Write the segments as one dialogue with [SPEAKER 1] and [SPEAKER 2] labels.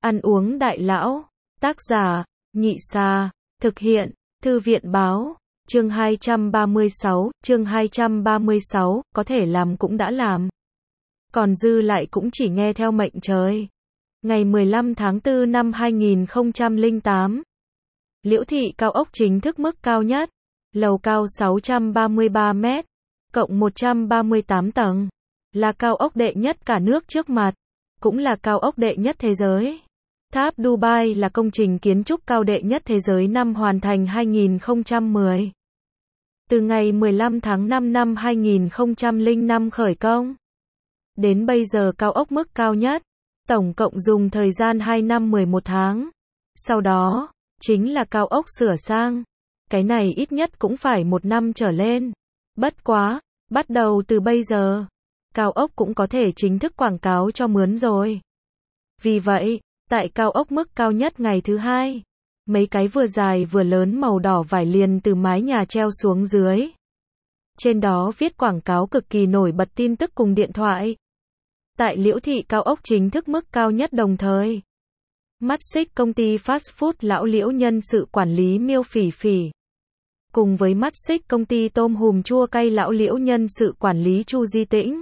[SPEAKER 1] Ăn uống đại lão. Tác giả, Nhị Sa. Thực hiện, Thư viện báo. Chương 236, chương 236, có thể làm cũng đã làm. Còn dư lại cũng chỉ nghe theo mệnh trời. Ngày 15 tháng 4 năm 2008. Liễu thị cao ốc chính thức mức cao nhất. Lầu cao 633 mét, cộng 138 tầng. Là cao ốc đệ nhất cả nước trước mặt. Cũng là cao ốc đệ nhất thế giới. Tháp Dubai là công trình kiến trúc cao đệ nhất thế giới năm hoàn thành 2010. Từ ngày 15 tháng 5 năm 2005 khởi công. Đến bây giờ cao ốc mức cao nhất. Tổng cộng dùng thời gian 2 năm 11 tháng. Sau đó, chính là cao ốc sửa sang. Cái này ít nhất cũng phải 1 năm trở lên. Bất quá, bắt đầu từ bây giờ, cao ốc cũng có thể chính thức quảng cáo cho mướn rồi. Vì vậy, tại cao ốc mức cao nhất ngày thứ hai, mấy cái vừa dài vừa lớn màu đỏ vải liền từ mái nhà treo xuống dưới. Trên đó viết quảng cáo cực kỳ nổi bật tin tức cùng điện thoại. Tại Liễu thị cao ốc chính thức mức cao nhất đồng thời. Mắt xích công ty fast food lão Liễu nhân sự quản lý Miêu Phỉ Phỉ. Cùng với mắt xích công ty tôm hùm chua cay lão Liễu nhân sự quản lý Chu Di Tĩnh.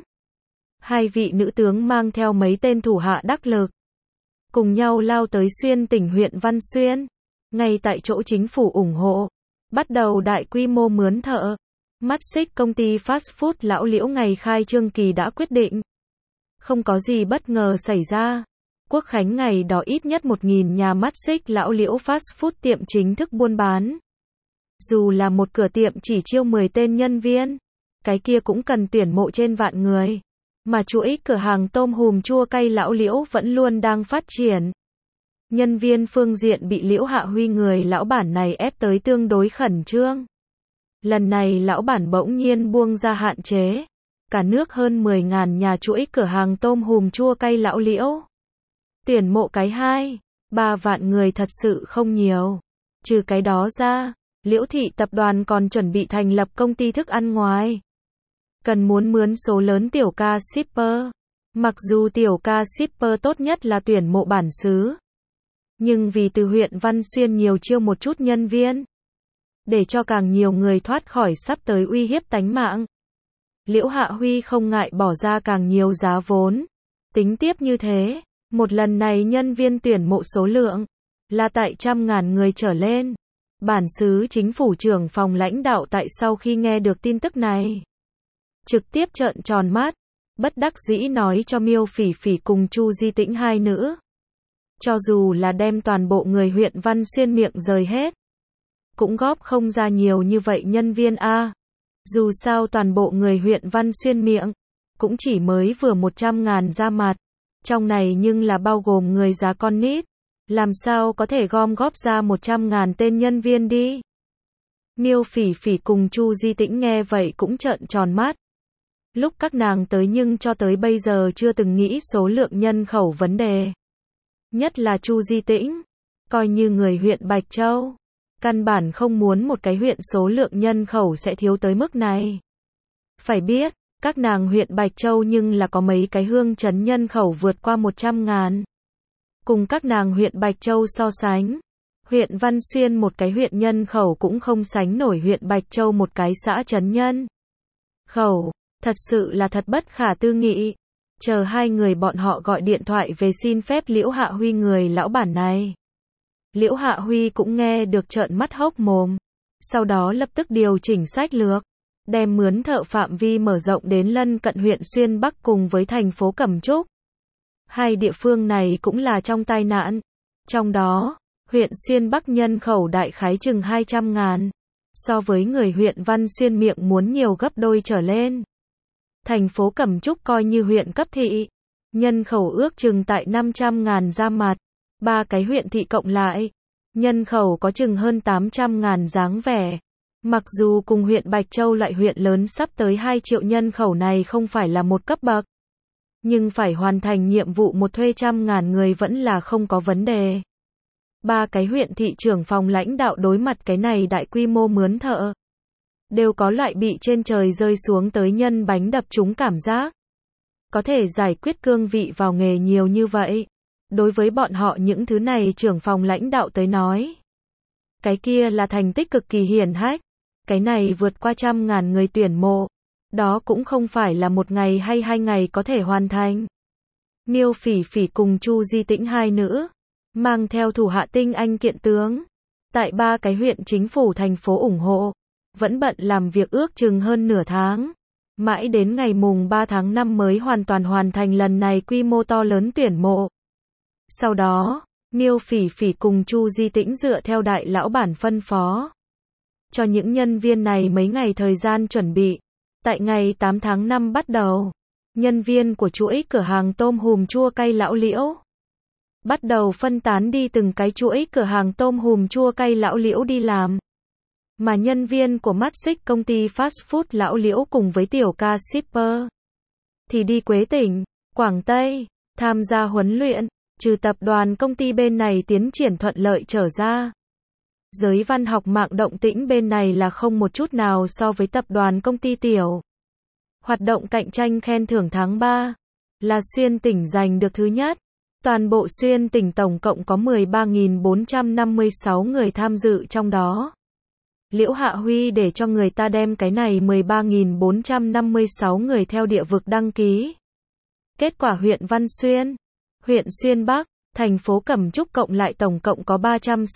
[SPEAKER 1] Hai vị nữ tướng mang theo mấy tên thủ hạ đắc lực. Cùng nhau lao tới Xuyên tỉnh huyện Văn Xuyên. Ngay tại chỗ chính phủ ủng hộ. Bắt đầu đại quy mô mướn thợ. Mắt xích công ty fast food lão Liễu ngày khai trương kỳ đã quyết định. Không có gì bất ngờ xảy ra. Quốc khánh ngày đó ít nhất 1.000 nhà mắt xích lão Liễu fast food tiệm chính thức buôn bán. Dù là một cửa tiệm chỉ chiêu 10 tên nhân viên, cái kia cũng cần tuyển mộ trên vạn người. Mà chuỗi cửa hàng tôm hùm chua cay lão Liễu vẫn luôn đang phát triển. Nhân viên phương diện bị Liễu Hạ Huy người lão bản này ép tới tương đối khẩn trương. Lần này lão bản bỗng nhiên buông ra hạn chế. Cả nước hơn 10.000 nhà chuỗi cửa hàng tôm hùm chua cay lão Liễu. Tuyển mộ cái 2-3 vạn người thật sự không nhiều. Trừ cái đó ra, Liễu thị tập đoàn còn chuẩn bị thành lập công ty thức ăn ngoài. Cần muốn mướn số lớn tiểu ca shipper. Mặc dù tiểu ca shipper tốt nhất là tuyển mộ bản xứ. Nhưng vì từ huyện Văn Xuyên nhiều chiêu một chút nhân viên. Để cho càng nhiều người thoát khỏi sắp tới uy hiếp tánh mạng. Liễu Hạ Huy không ngại bỏ ra càng nhiều giá vốn. Tính tiếp như thế, một lần này nhân viên tuyển mộ số lượng là tại 100.000 người trở lên. Bản xứ chính phủ trưởng phòng lãnh đạo tại sau khi nghe được tin tức này, trực tiếp trợn tròn mắt, bất đắc dĩ nói cho Miêu Phỉ Phỉ cùng Chu Di Tĩnh hai nữ. Cho dù là đem toàn bộ người huyện Văn Xuyên miệng rời hết, cũng góp không ra nhiều như vậy nhân viên a. Dù sao toàn bộ người huyện Văn Xuyên miệng, cũng chỉ mới vừa 100.000 ra mặt. Trong này nhưng là bao gồm người già con nít. Làm sao có thể gom góp ra 100.000 tên nhân viên đi. Miêu Phỉ Phỉ cùng Chu Di Tĩnh nghe vậy cũng trợn tròn mắt. Lúc các nàng tới nhưng cho tới bây giờ chưa từng nghĩ số lượng nhân khẩu vấn đề. Nhất là Chu Di Tĩnh, coi như người huyện Bạch Châu. Căn bản không muốn một cái huyện số lượng nhân khẩu sẽ thiếu tới mức này. Phải biết, các nàng huyện Bạch Châu nhưng là có mấy cái hương trấn nhân khẩu vượt qua 100.000. Cùng các nàng huyện Bạch Châu so sánh, huyện Văn Xuyên một cái huyện nhân khẩu cũng không sánh nổi huyện Bạch Châu một cái xã trấn nhân khẩu, thật sự là thật bất khả tư nghị. Chờ hai người bọn họ gọi điện thoại về xin phép Liễu Hạ Huy người lão bản này. Liễu Hạ Huy cũng nghe được trợn mắt hốc mồm, sau đó lập tức điều chỉnh sách lược, đem mướn thợ phạm vi mở rộng đến lân cận huyện Xuyên Bắc cùng với thành phố Cẩm Trúc. Hai địa phương này cũng là trong tai nạn. Trong đó, huyện Xuyên Bắc nhân khẩu đại khái chừng 200.000. So với người huyện Văn Xuyên miệng muốn nhiều gấp đôi trở lên. Thành phố Cẩm Trúc coi như huyện cấp thị. Nhân khẩu ước chừng tại 500.000 ra mặt. Ba cái huyện thị cộng lại. Nhân khẩu có chừng hơn 800.000 dáng vẻ. Mặc dù cùng huyện Bạch Châu loại huyện lớn sắp tới 2 triệu nhân khẩu này không phải là một cấp bậc. Nhưng phải hoàn thành nhiệm vụ một thuê 100.000 người vẫn là không có vấn đề. Ba cái huyện thị trưởng phòng lãnh đạo đối mặt cái này đại quy mô mướn thợ. Đều có loại bị trên trời rơi xuống tới nhân bánh đập trúng cảm giác. Có thể giải quyết cương vị vào nghề nhiều như vậy. Đối với bọn họ những thứ này trưởng phòng lãnh đạo tới nói. Cái kia là thành tích cực kỳ hiển hách. Cái này vượt qua 100.000 người tuyển mộ. Đó cũng không phải là một ngày hay 2 ngày có thể hoàn thành. Miêu Phỉ Phỉ cùng Chu Di Tĩnh hai nữ, mang theo thủ hạ tinh anh kiện tướng. Tại 3 cái huyện chính phủ thành phố ủng hộ. Vẫn bận làm việc ước chừng hơn nửa tháng. Mãi đến ngày mùng 3 tháng 5 mới hoàn toàn hoàn thành lần này quy mô to lớn tuyển mộ. Sau đó, Miêu Phỉ Phỉ cùng Chu Di Tĩnh dựa theo đại lão bản phân phó. Cho những nhân viên này mấy ngày thời gian chuẩn bị. Tại ngày 8 tháng 5 bắt đầu, nhân viên của chuỗi cửa hàng tôm hùm chua cay Lão Liễu bắt đầu phân tán đi từng cái chuỗi cửa hàng tôm hùm chua cay Lão Liễu đi làm. Mà nhân viên của mắt xích công ty fast food Lão Liễu cùng với tiểu ca shipper thì đi Quế Tỉnh, Quảng Tây, tham gia huấn luyện, trừ tập đoàn công ty bên này tiến triển thuận lợi trở ra. Giới văn học mạng động tĩnh bên này là không một chút nào so với tập đoàn công ty tiểu. Hoạt động cạnh tranh khen thưởng tháng 3 là xuyên tỉnh giành được thứ nhất. Toàn bộ xuyên tỉnh tổng cộng có 13.456 người tham dự trong đó. Liễu Hạ Huy để cho người ta đem cái này 13.456 người theo địa vực đăng ký. Kết quả huyện Văn Xuyên, huyện Xuyên Bắc, thành phố Cẩm Trúc cộng lại tổng cộng có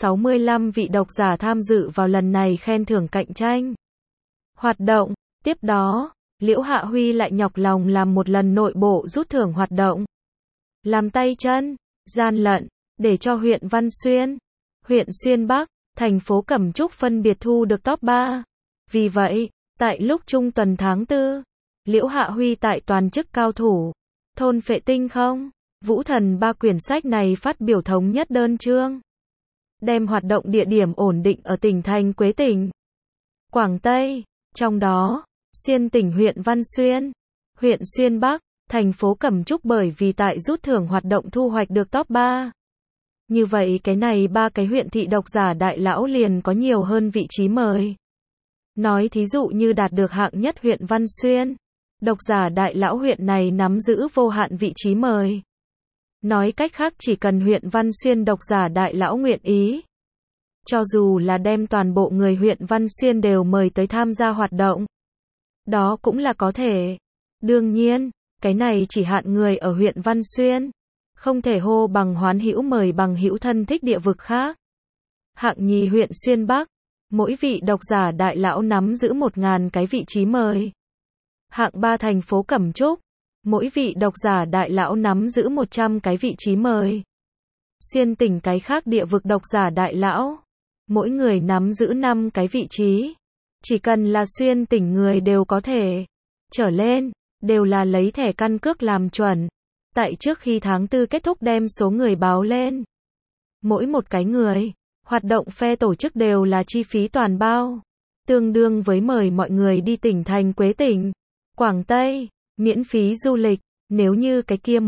[SPEAKER 1] 365 vị độc giả tham dự vào lần này khen thưởng cạnh tranh. Hoạt động, tiếp đó, Liễu Hạ Huy lại nhọc lòng làm một lần nội bộ rút thưởng hoạt động. Làm tay chân, gian lận, để cho huyện Văn Xuyên, huyện Xuyên Bắc, thành phố Cẩm Trúc phân biệt thu được top 3. Vì vậy, tại lúc trung tuần tháng 4, Liễu Hạ Huy tại toàn chức cao thủ, thôn Phệ Tinh không, Vũ Thần 3 quyển sách này phát biểu thống nhất đơn chương. Đem hoạt động địa điểm ổn định ở tỉnh thành Quế Tỉnh, Quảng Tây, trong đó, xuyên tỉnh huyện Văn Xuyên, huyện Xuyên Bắc, thành phố Cẩm Trúc bởi vì tại rút thưởng hoạt động thu hoạch được top 3. Như vậy cái này 3 cái huyện thị độc giả đại lão liền có nhiều hơn vị trí mời. Nói thí dụ như đạt được hạng nhất huyện Văn Xuyên, độc giả đại lão huyện này nắm giữ vô hạn vị trí mời. Nói cách khác chỉ cần huyện Văn Xuyên độc giả đại lão nguyện ý. Cho dù là đem toàn bộ người huyện Văn Xuyên đều mời tới tham gia hoạt động. Đó cũng là có thể. Đương nhiên, cái này chỉ hạn người ở huyện Văn Xuyên. Không thể hô bằng hoán hữu mời bằng hữu thân thích địa vực khác. Hạng nhì huyện Xuyên Bắc. Mỗi vị độc giả đại lão nắm giữ 1.000 cái vị trí mời. Hạng 3 thành phố Cẩm Trúc. Mỗi vị độc giả đại lão nắm giữ 100 cái vị trí mời. Xuyên tỉnh cái khác địa vực độc giả đại lão. Mỗi người nắm giữ 5 cái vị trí. Chỉ cần là xuyên tỉnh người đều có thể. Trở lên, đều là lấy thẻ căn cước làm chuẩn. Tại trước khi tháng 4 kết thúc đem số người báo lên. Mỗi một cái người, hoạt động phe tổ chức đều là chi phí toàn bao. Tương đương với mời mọi người đi tỉnh thành Quế Tỉnh, Quảng Tây, miễn phí du lịch. Nếu như cái kia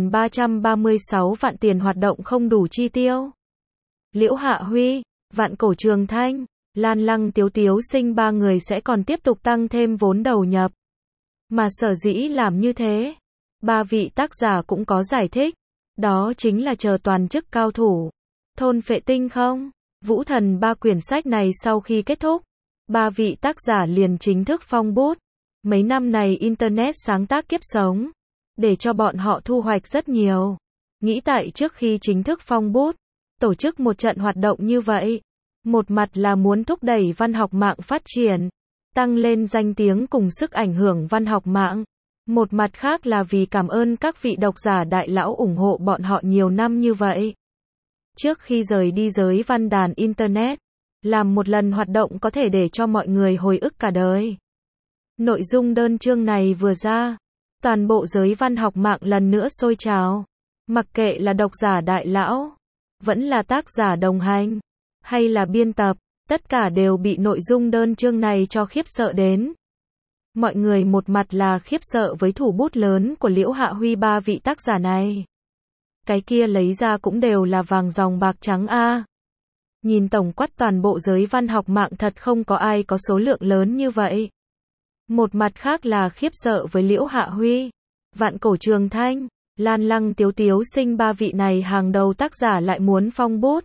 [SPEAKER 1] 1.336 vạn tiền hoạt động không đủ chi tiêu. Liễu Hạ Huy, Vạn Cổ Trường Thanh, Lan Lăng Tiếu Tiếu Sinh 3 người sẽ còn tiếp tục tăng thêm vốn đầu nhập. Mà sở dĩ làm như thế, 3 vị tác giả cũng có giải thích. Đó chính là chờ toàn chức cao thủ. Thôn Phệ Tinh không, Vũ Thần 3 quyển sách này sau khi kết thúc, 3 vị tác giả liền chính thức phong bút. Mấy năm này Internet sáng tác kiếp sống, để cho bọn họ thu hoạch rất nhiều. Nghĩ tại trước khi chính thức phong bút, tổ chức một trận hoạt động như vậy. Một mặt là muốn thúc đẩy văn học mạng phát triển, tăng lên danh tiếng cùng sức ảnh hưởng văn học mạng. Một mặt khác là vì cảm ơn các vị độc giả đại lão ủng hộ bọn họ nhiều năm như vậy. Trước khi rời đi giới văn đàn Internet, làm một lần hoạt động có thể để cho mọi người hồi ức cả đời. Nội dung đơn chương này vừa ra, toàn bộ giới văn học mạng lần nữa sôi trào. Mặc kệ là độc giả đại lão, vẫn là tác giả đồng hành, hay là biên tập, tất cả đều bị nội dung đơn chương này cho khiếp sợ đến. Mọi người một mặt là khiếp sợ với thủ bút lớn của Liễu Hạ Huy 3 vị tác giả này. Cái kia lấy ra cũng đều là vàng ròng bạc trắng a. Nhìn tổng quát toàn bộ giới văn học mạng thật không có ai có số lượng lớn như vậy. Một mặt khác là khiếp sợ với Liễu Hạ Huy, Vạn Cổ Trường Thanh, Lan Lăng Tiếu Tiếu Sinh ba vị này hàng đầu tác giả lại muốn phong bút.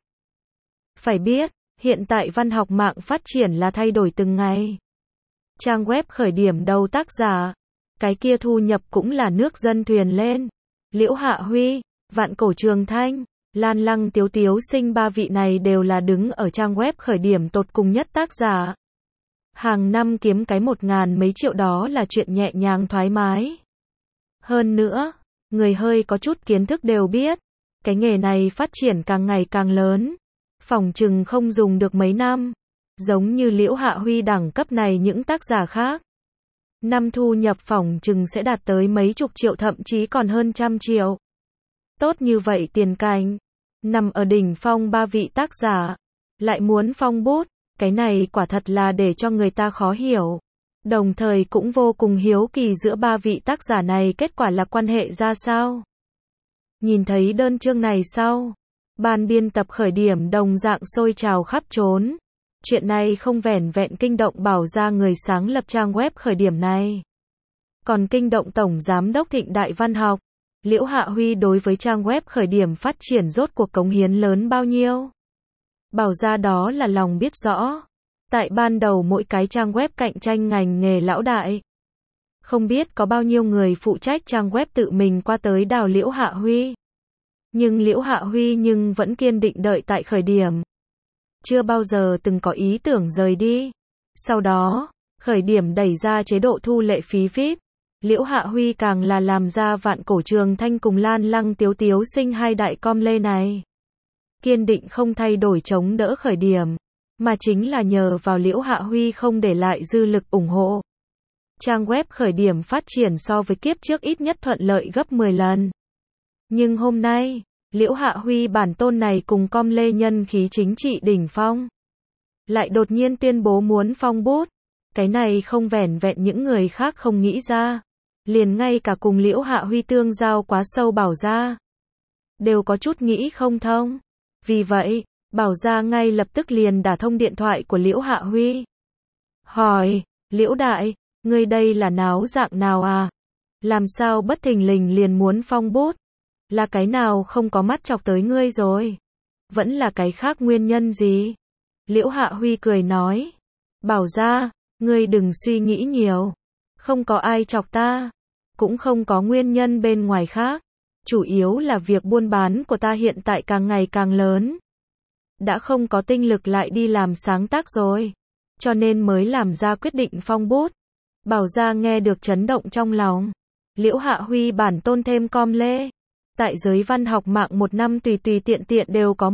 [SPEAKER 1] Phải biết, hiện tại văn học mạng phát triển là thay đổi từng ngày. Trang web khởi điểm đầu tác giả, cái kia thu nhập cũng là nước dân thuyền lên. Liễu Hạ Huy, Vạn Cổ Trường Thanh, Lan Lăng Tiếu Tiếu Sinh ba vị này đều là đứng ở trang web khởi điểm tột cùng nhất tác giả. Hàng năm kiếm cái 1.000 mấy triệu đó là chuyện nhẹ nhàng thoải mái. Hơn nữa, người hơi có chút kiến thức đều biết, cái nghề này phát triển càng ngày càng lớn. Phỏng chừng không dùng được mấy năm. Giống như Liễu Hạ Huy đẳng cấp này những tác giả khác. Năm thu nhập phỏng chừng sẽ đạt tới mấy chục triệu thậm chí còn hơn trăm triệu. Tốt như vậy tiền cảnh. Nằm ở đỉnh phong ba vị tác giả. Lại muốn phong bút. Cái này quả thật là để cho người ta khó hiểu. Đồng thời cũng vô cùng hiếu kỳ giữa ba vị tác giả này kết quả là quan hệ ra sao. Nhìn thấy đơn chương này sau, ban biên tập khởi điểm đồng dạng sôi trào khắp trốn. Chuyện này không vẻn vẹn kinh động Bảo Gia người sáng lập trang web khởi điểm này. Còn kinh động Tổng Giám đốc Thịnh Đại Văn học. Liễu Hạ Huy đối với trang web khởi điểm phát triển rốt cuộc cống hiến lớn bao nhiêu. Bảo Gia đó là lòng biết rõ. Tại ban đầu mỗi cái trang web cạnh tranh ngành nghề lão đại. Không biết có bao nhiêu người phụ trách trang web tự mình qua tới đào Liễu Hạ Huy. Nhưng Liễu Hạ Huy vẫn kiên định đợi tại khởi điểm. Chưa bao giờ từng có ý tưởng rời đi. Sau đó, khởi điểm đẩy ra chế độ thu lệ phí VIP. Liễu Hạ Huy càng là làm ra Vạn Cổ Trường Thanh cùng Lan Lăng Tiếu Tiếu Sinh hai đại com lê này. Kiên định không thay đổi chống đỡ khởi điểm. Mà chính là nhờ vào Liễu Hạ Huy không để lại dư lực ủng hộ. Trang web khởi điểm phát triển so với kiếp trước ít nhất thuận lợi gấp 10 lần. Nhưng hôm nay, Liễu Hạ Huy bản tôn này cùng com lê nhân khí chính trị đỉnh phong. Lại đột nhiên tuyên bố muốn phong bút. Cái này không vẻn vẹn những người khác không nghĩ ra. Liền ngay cả cùng Liễu Hạ Huy tương giao quá sâu Bảo Gia. Đều có chút nghĩ không thông. Vì vậy, Bảo Gia ngay lập tức liền đả thông điện thoại của Liễu Hạ Huy. Hỏi, Liễu Đại, ngươi đây là náo dạng nào à? Làm sao bất thình lình liền muốn phong bút? Là cái nào không có mắt chọc tới ngươi rồi? Vẫn là cái khác nguyên nhân gì? Liễu Hạ Huy cười nói. Bảo Gia, ngươi đừng suy nghĩ nhiều. Không có ai chọc ta. Cũng không có nguyên nhân bên ngoài khác. Chủ yếu là việc buôn bán của ta hiện tại càng ngày càng lớn. Đã không có tinh lực lại đi làm sáng tác rồi. Cho nên mới làm ra quyết định phong bút. Bảo Gia nghe được chấn động trong lòng. Liễu Hạ Huy bản tôn thêm com lê. Tại giới văn học mạng một năm tùy tiện đều có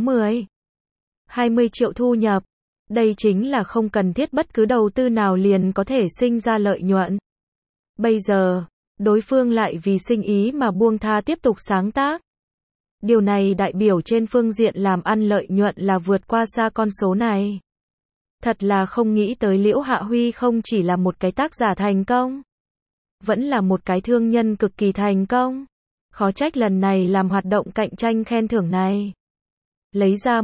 [SPEAKER 1] 20 triệu thu nhập. Đây chính là không cần thiết bất cứ đầu tư nào liền có thể sinh ra lợi nhuận. Bây giờ, đối phương lại vì sinh ý mà buông tha tiếp tục sáng tác. Điều này đại biểu trên phương diện làm ăn lợi nhuận là vượt qua xa con số này. Thật là không nghĩ tới Liễu Hạ Huy không chỉ là một cái tác giả thành công. Vẫn là một cái thương nhân cực kỳ thành công. Khó trách lần này làm hoạt động cạnh tranh khen thưởng này. Lấy ra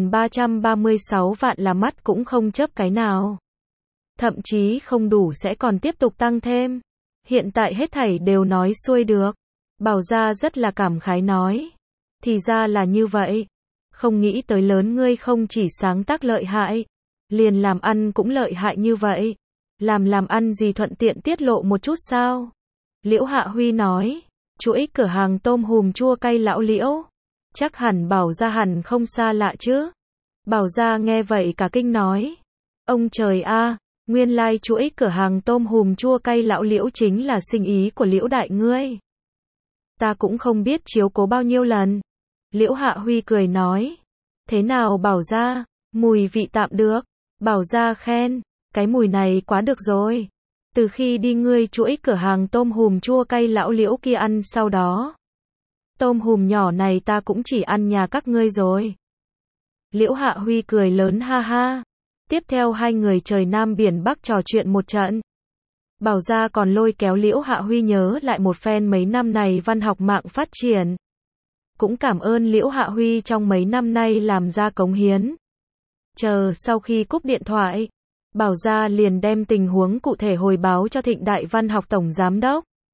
[SPEAKER 1] 1.336 vạn là mắt cũng không chớp cái nào. Thậm chí không đủ sẽ còn tiếp tục tăng thêm. Hiện tại hết thảy đều nói xuôi được. Bảo Gia rất là cảm khái nói. Thì ra là như vậy. Không nghĩ tới lớn ngươi không chỉ sáng tác lợi hại. Liền làm ăn cũng lợi hại như vậy. Làm ăn gì thuận tiện tiết lộ một chút sao? Liễu Hạ Huy nói. Chuỗi cửa hàng tôm hùm chua cay lão Liễu. Chắc hẳn Bảo Gia hẳn không xa lạ chứ. Bảo Gia nghe vậy cả kinh nói. Ông trời a, nguyên lai chuỗi cửa hàng tôm hùm chua cay lão Liễu chính là sinh ý của Liễu đại ngươi. Ta cũng không biết chiếu cố bao nhiêu lần. Liễu Hạ Huy cười nói. Thế nào Bảo Gia, mùi vị tạm được. Bảo Gia khen, cái mùi này quá được rồi. Từ khi đi ngươi chuỗi cửa hàng tôm hùm chua cay lão Liễu kia ăn sau đó. Tôm hùm nhỏ này ta cũng chỉ ăn nhà các ngươi rồi. Liễu Hạ Huy cười lớn ha ha. Tiếp theo hai người trời Nam biển Bắc trò chuyện một trận. Bảo Gia còn lôi kéo Liễu Hạ Huy nhớ lại một phen mấy năm này văn học mạng phát triển. Cũng cảm ơn Liễu Hạ Huy trong mấy năm nay làm ra cống hiến. Chờ sau khi cúp điện thoại, Bảo Gia liền đem tình huống cụ thể hồi báo cho Thịnh Đại Văn học Tổng Giám đốc.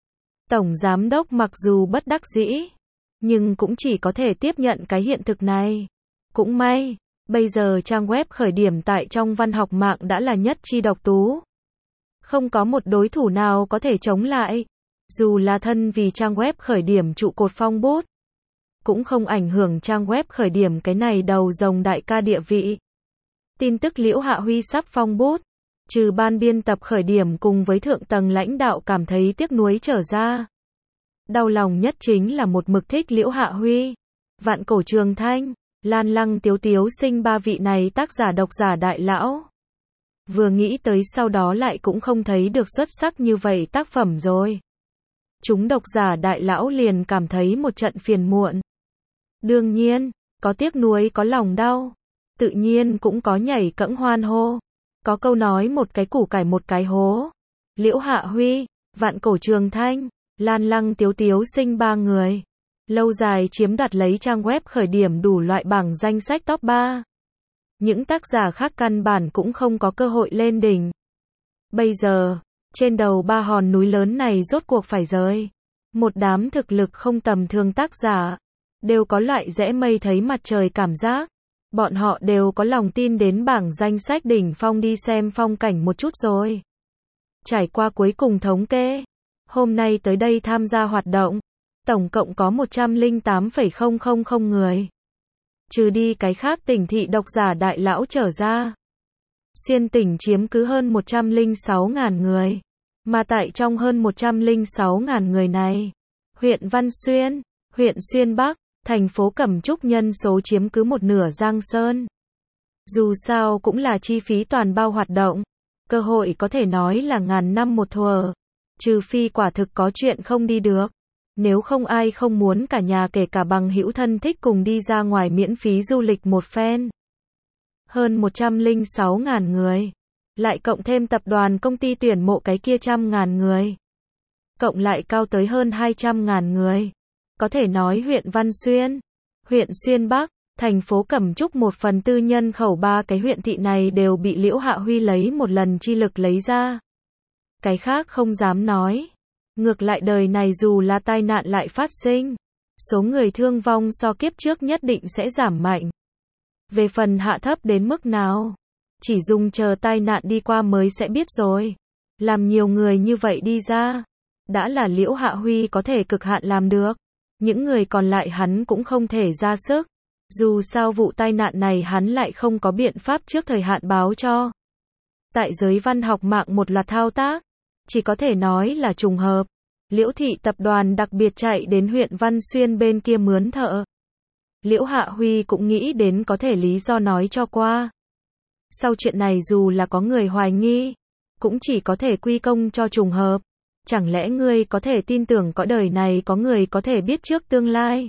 [SPEAKER 1] Tổng giám đốc mặc dù bất đắc dĩ, nhưng cũng chỉ có thể tiếp nhận cái hiện thực này. Cũng may, bây giờ trang web khởi điểm tại trong văn học mạng đã là nhất chi độc tú. Không có một đối thủ nào có thể chống lại. Dù là thân vì trang web khởi điểm trụ cột Phong bút, cũng không ảnh hưởng trang web khởi điểm cái này đầu rồng đại ca địa vị. Tin tức Liễu Hạ Huy sắp phong bút, trừ ban biên tập khởi điểm cùng với thượng tầng lãnh đạo cảm thấy tiếc nuối trở ra. Đau lòng nhất chính là một mực thích Liễu Hạ Huy, Vạn Cổ Trường Thanh, Lan Lăng Tiếu Tiếu Sinh ba vị này tác giả độc giả đại lão. Vừa nghĩ tới sau đó lại cũng không thấy được xuất sắc như vậy tác phẩm rồi. Chúng độc giả đại lão liền cảm thấy một trận phiền muộn. Đương nhiên, có tiếc nuối có lòng đau. Tự nhiên cũng có nhảy cẫng hoan hô. Có câu nói một cái củ cải một cái hố. Liễu Hạ Huy, Vạn Cổ Trường Thanh, Lan Lăng Tiếu Tiếu Sinh ba người. Lâu dài chiếm đoạt lấy trang web khởi điểm đủ loại bảng danh sách top 3. Những tác giả khác căn bản cũng không có cơ hội lên đỉnh. Bây giờ, trên đầu ba hòn núi lớn này rốt cuộc phải rơi. Một đám thực lực không tầm thường tác giả, đều có loại rẽ mây thấy mặt trời cảm giác. Bọn họ đều có lòng tin đến bảng danh sách đỉnh phong đi xem phong cảnh một chút rồi. Trải qua cuối cùng thống kê, hôm nay tới đây tham gia hoạt động, tổng cộng có 108,000 người. Trừ đi cái khác tỉnh thị độc giả đại lão trở ra, xuyên tỉnh chiếm cứ hơn 106.000 người. Mà tại trong hơn 106.000 người này, huyện Văn Xuyên, huyện Xuyên Bắc, thành phố Cẩm Trúc nhân số chiếm cứ một nửa Giang Sơn. Dù sao cũng là chi phí toàn bao hoạt động, cơ hội có thể nói là ngàn năm một thuở, trừ phi quả thực có chuyện không đi được. Nếu không ai không muốn cả nhà kể cả bằng hữu thân thích cùng đi ra ngoài miễn phí du lịch một phen. Hơn 106.000 người. Lại cộng thêm tập đoàn công ty tuyển mộ cái kia 100.000 người. Cộng lại cao tới hơn 200.000 người. Có thể nói huyện Văn Xuyên, huyện Xuyên Bắc, thành phố Cẩm Trúc 1/4 nhân khẩu ba cái huyện thị này đều bị Liễu Hạ Huy lấy một lần chi lực lấy ra. Cái khác không dám nói. Ngược lại đời này dù là tai nạn lại phát sinh, số người thương vong so kiếp trước nhất định sẽ giảm mạnh. Về phần hạ thấp đến mức nào, chỉ dùng chờ tai nạn đi qua mới sẽ biết rồi. Làm nhiều người như vậy đi ra, đã là Liễu Hạ Huy có thể cực hạn làm được. Những người còn lại hắn cũng không thể ra sức. Dù sao vụ tai nạn này hắn lại không có biện pháp trước thời hạn báo cho. Tại giới văn học mạng một loạt thao tác, chỉ có thể nói là trùng hợp. Liễu thị tập đoàn đặc biệt chạy đến huyện Văn Xuyên bên kia mướn thợ. Liễu Hạ Huy cũng nghĩ đến có thể lý do nói cho qua. Sau chuyện này dù là có người hoài nghi, cũng chỉ có thể quy công cho trùng hợp. Chẳng lẽ ngươi có thể tin tưởng cõi đời này có người có thể biết trước tương lai?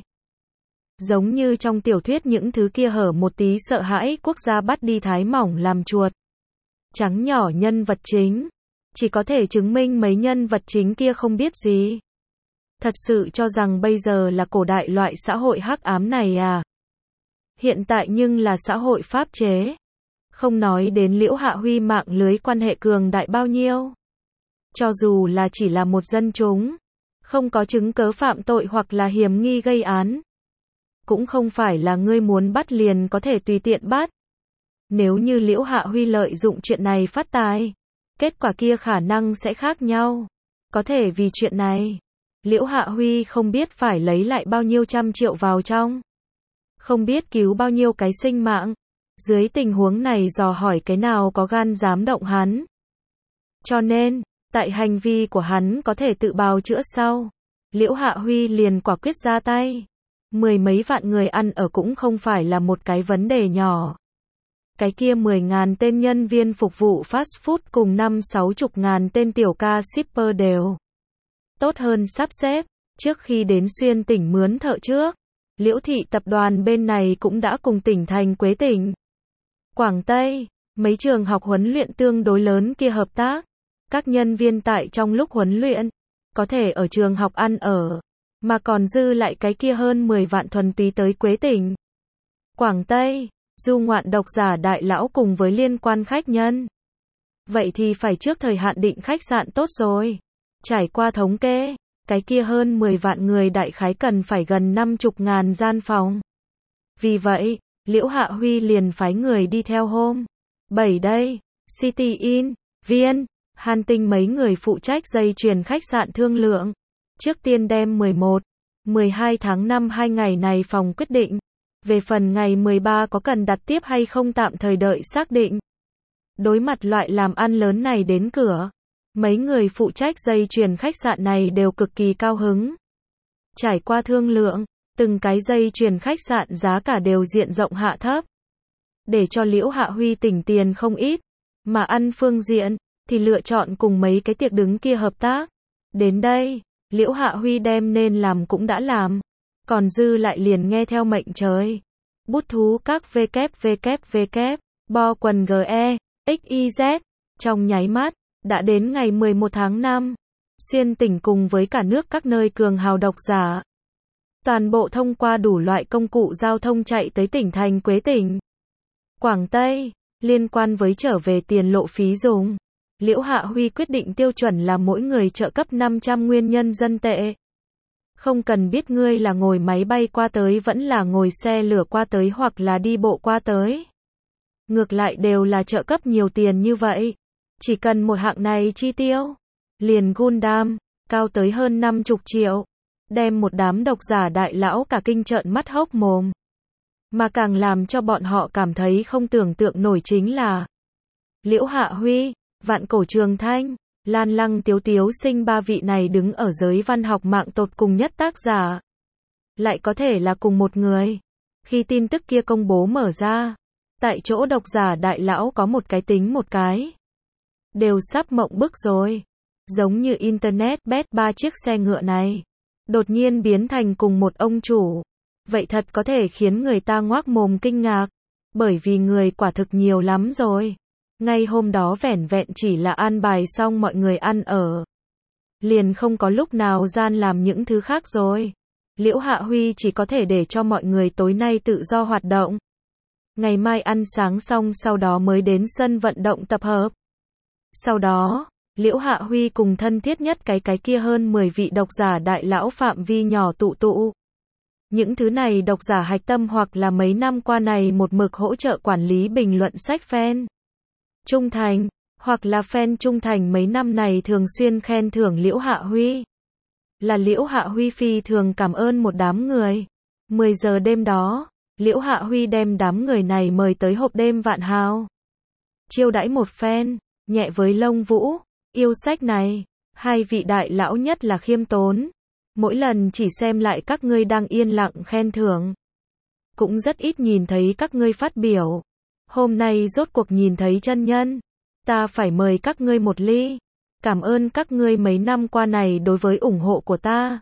[SPEAKER 1] Giống như trong tiểu thuyết những thứ kia hở một tí sợ hãi quốc gia bắt đi thái mỏng làm chuột. Trắng nhỏ nhân vật chính. Chỉ có thể chứng minh mấy nhân vật chính kia không biết gì. Thật sự cho rằng bây giờ là cổ đại loại xã hội hắc ám này à? Hiện tại nhưng là xã hội pháp chế. Không nói đến Liễu Hạ Huy mạng lưới quan hệ cường đại bao nhiêu. Cho dù là chỉ là một dân chúng, không có chứng cớ phạm tội hoặc là hiểm nghi gây án, cũng không phải là ngươi muốn bắt liền có thể tùy tiện bắt. Nếu như Liễu Hạ Huy lợi dụng chuyện này phát tài, kết quả kia khả năng sẽ khác nhau. Có thể vì chuyện này, Liễu Hạ Huy không biết phải lấy lại bao nhiêu trăm triệu vào trong. Không biết cứu bao nhiêu cái sinh mạng. Dưới tình huống này dò hỏi cái nào có gan dám động hắn. Cho nên, tại hành vi của hắn có thể tự bào chữa sau, Liễu Hạ Huy liền quả quyết ra tay. 10 mấy vạn người ăn ở cũng không phải là một cái vấn đề nhỏ. Cái kia 10.000 tên nhân viên phục vụ fast food cùng 50-60 tên tiểu ca shipper đều tốt hơn sắp xếp. Trước khi đến xuyên tỉnh mướn thợ trước, Liễu thị tập đoàn bên này cũng đã cùng tỉnh thành Quế tỉnh, Quảng Tây, mấy trường học huấn luyện tương đối lớn kia hợp tác. Các nhân viên tại trong lúc huấn luyện, có thể ở trường học ăn ở, mà còn dư lại cái kia hơn 10 vạn thuần túy tới Quế tỉnh, Quảng Tây, du ngoạn độc giả đại lão cùng với liên quan khách nhân. Vậy thì phải trước thời hạn định khách sạn tốt rồi. Trải qua thống kê, cái kia hơn 10 vạn người đại khái cần phải gần 50.000 gian phòng. Vì vậy, Liễu Hạ Huy liền phái người đi theo hôm 7 đây, City Inn, Viên, Hàn Tinh mấy người phụ trách dây chuyền khách sạn thương lượng. Trước tiên đem 11, 12 tháng 5 2 ngày này phòng quyết định. Về phần ngày 13 có cần đặt tiếp hay không tạm thời đợi xác định. Đối mặt loại làm ăn lớn này đến cửa, mấy người phụ trách dây chuyền khách sạn này đều cực kỳ cao hứng. Trải qua thương lượng, từng cái dây chuyền khách sạn giá cả đều diện rộng hạ thấp. Để cho Liễu Hạ Huy tỉnh tiền không ít, mà ăn phương diện, thì lựa chọn cùng mấy cái tiệc đứng kia hợp tác. Đến đây, Liễu Hạ Huy đem nên làm cũng đã làm, còn dư lại liền nghe theo mệnh trời. Bút thú các www, bo quần GE, XYZ, trong nháy mắt, đã đến ngày 11 tháng 5, xuyên tỉnh cùng với cả nước các nơi cường hào độc giả. Toàn bộ thông qua đủ loại công cụ giao thông chạy tới tỉnh thành Quế tỉnh, Quảng Tây, liên quan với trở về tiền lộ phí dùng. Liễu Hạ Huy quyết định tiêu chuẩn là mỗi người trợ cấp 500 nguyên nhân dân tệ. Không cần biết ngươi là ngồi máy bay qua tới vẫn là ngồi xe lửa qua tới hoặc là đi bộ qua tới. Ngược lại đều là trợ cấp nhiều tiền như vậy. Chỉ cần một hạng này chi tiêu, liền Gundam, cao tới hơn 50 triệu. Đem một đám độc giả đại lão cả kinh trợn mắt hốc mồm. Mà càng làm cho bọn họ cảm thấy không tưởng tượng nổi chính là Liễu Hạ Huy, Vạn Cổ Trường Thanh, Lan Lăng Tiếu Tiếu Sinh ba vị này đứng ở giới văn học mạng tột cùng nhất tác giả. Lại có thể là cùng một người. Khi tin tức kia công bố mở ra, tại chỗ độc giả đại lão có một cái tính một cái. Đều sắp mộng bức rồi. Giống như Internet bet 3 chiếc xe ngựa này. Đột nhiên biến thành cùng một ông chủ. Vậy thật có thể khiến người ta ngoác mồm kinh ngạc. Bởi vì người quả thực nhiều lắm rồi. Ngay hôm đó vẻn vẹn chỉ là an bài xong mọi người ăn ở. Liền không có lúc nào gian làm những thứ khác rồi. Liễu Hạ Huy chỉ có thể để cho mọi người tối nay tự do hoạt động. Ngày mai ăn sáng xong sau đó mới đến sân vận động tập hợp. Sau đó, Liễu Hạ Huy cùng thân thiết nhất cái kia hơn 10 vị độc giả đại lão phạm vi nhỏ tụ. Những thứ này độc giả hạch tâm hoặc là mấy năm qua này một mực hỗ trợ quản lý bình luận sách fan trung thành, hoặc là fan trung thành mấy năm này thường xuyên khen thưởng Liễu Hạ Huy. Là Liễu Hạ Huy phi thường cảm ơn một đám người. 10 giờ đêm đó, Liễu Hạ Huy đem đám người này mời tới hộp đêm Vạn Hào. Chiêu đãi một fan, nhẹ với lông vũ, yêu sách này, hai vị đại lão nhất là khiêm tốn. Mỗi lần chỉ xem lại các ngươi đang yên lặng khen thưởng. Cũng rất ít nhìn thấy các ngươi phát biểu. Hôm nay rốt cuộc nhìn thấy chân nhân. Ta phải mời các ngươi một ly. Cảm ơn các ngươi mấy năm qua này đối với ủng hộ của ta.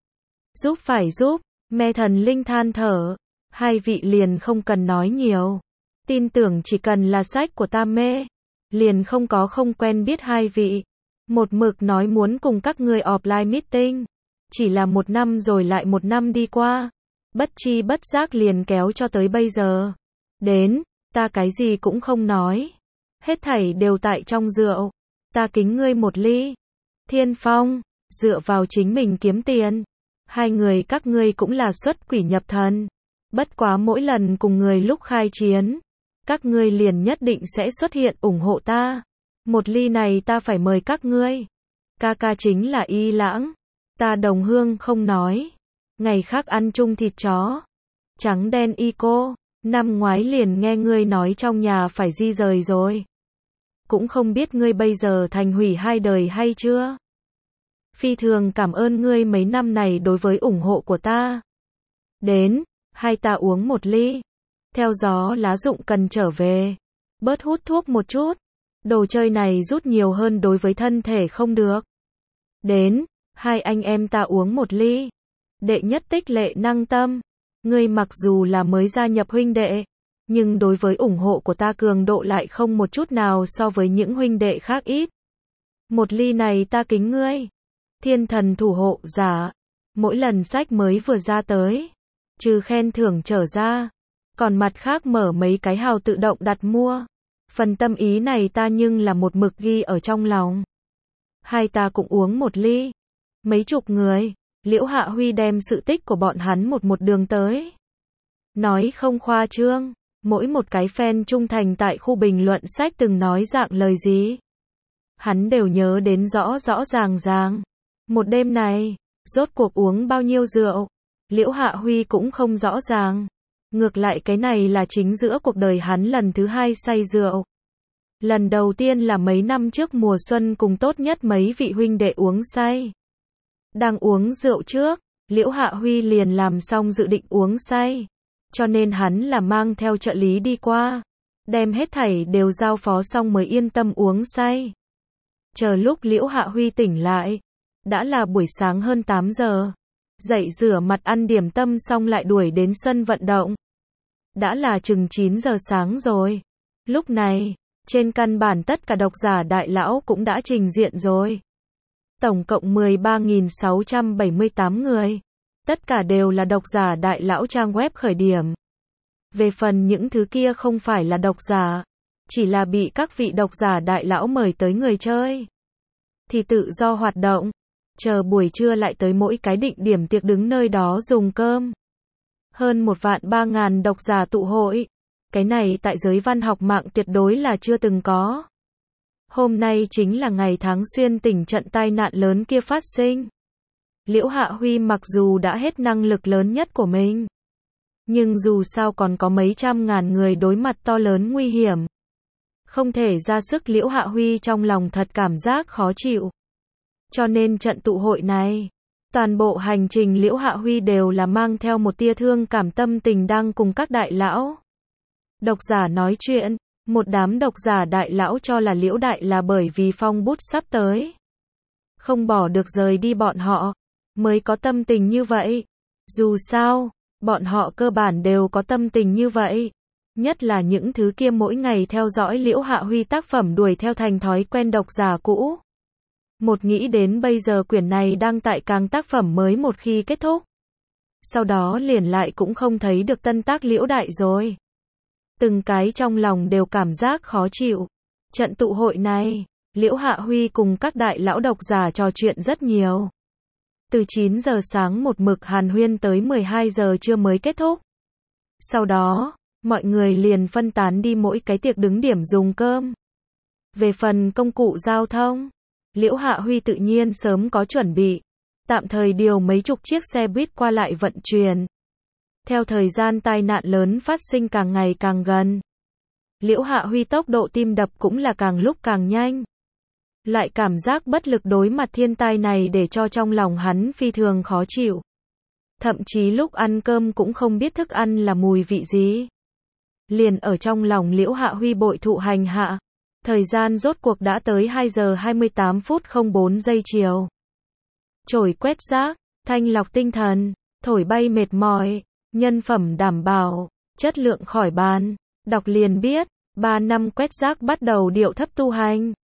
[SPEAKER 1] Giúp phải giúp, mẹ thần linh than thở. Hai vị liền không cần nói nhiều. Tin tưởng chỉ cần là sách của ta mê. Liền không quen biết hai vị. Một mực nói muốn cùng các ngươi offline meeting. Chỉ là một năm rồi lại một năm đi qua. Bất chi bất giác liền kéo cho tới bây giờ. Đến, ta cái gì cũng không nói. Hết thảy đều tại trong rượu. Ta kính ngươi một ly. Thiên Phong, dựa vào chính mình kiếm tiền. Hai người các ngươi cũng là xuất quỷ nhập thần. Bất quá mỗi lần cùng người lúc khai chiến, các ngươi liền nhất định sẽ xuất hiện ủng hộ ta. Một ly này ta phải mời các ngươi. Ca ca chính là Y Lãng. Ta đồng hương không nói. Ngày khác ăn chung thịt chó. Trắng đen y cô. Năm ngoái liền nghe ngươi nói trong nhà phải di rời rồi. Cũng không biết ngươi bây giờ thành hủy hai đời hay chưa. Phi thường cảm ơn ngươi mấy năm này đối với ủng hộ của ta. Đến, hai ta uống một ly. Theo gió lá rụng cần trở về. Bớt hút thuốc một chút. Đồ chơi này rút nhiều hơn đối với thân thể không được. Đến, hai anh em ta uống một ly. Đệ nhất tích lệ năng tâm. Ngươi mặc dù là mới gia nhập huynh đệ, nhưng đối với ủng hộ của ta cường độ lại không một chút nào so với những huynh đệ khác ít. Một ly này ta kính ngươi. Thiên thần thủ hộ giả. Mỗi lần sách mới vừa ra tới, trừ khen thưởng trở ra, còn mặt khác mở mấy cái hào tự động đặt mua. Phần tâm ý này ta nhưng là một mực ghi ở trong lòng. Hai ta cũng uống một ly. Mấy chục người, Liễu Hạ Huy đem sự tích của bọn hắn một đường tới. Nói không khoa trương, mỗi một cái fan trung thành tại khu bình luận sách từng nói dạng lời gì. Hắn đều nhớ đến rõ rõ ràng. Một đêm này, rốt cuộc uống bao nhiêu rượu, Liễu Hạ Huy cũng không rõ ràng. Ngược lại cái này là chính giữa cuộc đời hắn lần thứ hai say rượu. Lần đầu tiên là mấy năm trước mùa xuân cùng tốt nhất mấy vị huynh đệ uống say. Đang uống rượu trước, Liễu Hạ Huy liền làm xong dự định uống say. Cho nên hắn là mang theo trợ lý đi qua. Đem hết thảy đều giao phó xong mới yên tâm uống say. Chờ lúc Liễu Hạ Huy tỉnh lại, đã là buổi sáng hơn 8 giờ. Dậy rửa mặt ăn điểm tâm xong lại đuổi đến sân vận động. Đã là chừng 9 giờ sáng rồi. Lúc này, trên căn bản tất cả độc giả đại lão cũng đã trình diện rồi. Tổng cộng 13.678 người. Tất cả đều là độc giả đại lão trang web khởi điểm. Về phần những thứ kia không phải là độc giả, chỉ là bị các vị độc giả đại lão mời tới người chơi. Thì tự do hoạt động. Chờ buổi trưa lại tới mỗi cái định điểm tiệc đứng nơi đó dùng cơm. Hơn 1.300.000 độc giả tụ hội. Cái này tại giới văn học mạng tuyệt đối là chưa từng có. Hôm nay chính là ngày tháng xuyên tỉnh trận tai nạn lớn kia phát sinh. Liễu Hạ Huy mặc dù đã hết năng lực lớn nhất của mình, nhưng dù sao còn có mấy trăm ngàn người đối mặt to lớn nguy hiểm. Không thể ra sức, Liễu Hạ Huy trong lòng thật cảm giác khó chịu. Cho nên trận tụ hội này, toàn bộ hành trình Liễu Hạ Huy đều là mang theo một tia thương cảm tâm tình đang cùng các đại lão độc giả nói chuyện. Một đám độc giả đại lão cho là Liễu đại là bởi vì phong bút sắp tới, không bỏ được rời đi bọn họ, mới có tâm tình như vậy. Dù sao, bọn họ cơ bản đều có tâm tình như vậy. Nhất là những thứ kia mỗi ngày theo dõi Liễu Hạ Huy tác phẩm đuổi theo thành thói quen độc giả cũ. Một nghĩ đến bây giờ quyển này đang tại càng tác phẩm mới một khi kết thúc, sau đó liền lại cũng không thấy được tân tác Liễu đại rồi. Từng cái trong lòng đều cảm giác khó chịu. Trận tụ hội này, Liễu Hạ Huy cùng các đại lão độc giả trò chuyện rất nhiều. Từ 9 giờ sáng một mực hàn huyên tới 12 giờ trưa mới kết thúc. Sau đó, mọi người liền phân tán đi mỗi cái tiệc đứng điểm dùng cơm. Về phần công cụ giao thông, Liễu Hạ Huy tự nhiên sớm có chuẩn bị. Tạm thời điều mấy chục chiếc xe buýt qua lại vận chuyển. Theo thời gian tai nạn lớn phát sinh càng ngày càng gần, Liễu Hạ Huy tốc độ tim đập cũng là càng lúc càng nhanh. Lại cảm giác bất lực đối mặt thiên tai này để cho trong lòng hắn phi thường khó chịu. Thậm chí lúc ăn cơm cũng không biết thức ăn là mùi vị gì. Liền ở trong lòng Liễu Hạ Huy bội thụ hành hạ. Thời gian rốt cuộc đã tới 2 giờ 28 phút 04 giây chiều. Chổi quét rác, thanh lọc tinh thần, thổi bay mệt mỏi, nhân phẩm đảm bảo, chất lượng khỏi bàn. Đọc liền biết, 3 năm quét rác bắt đầu điệu thấp tu hành.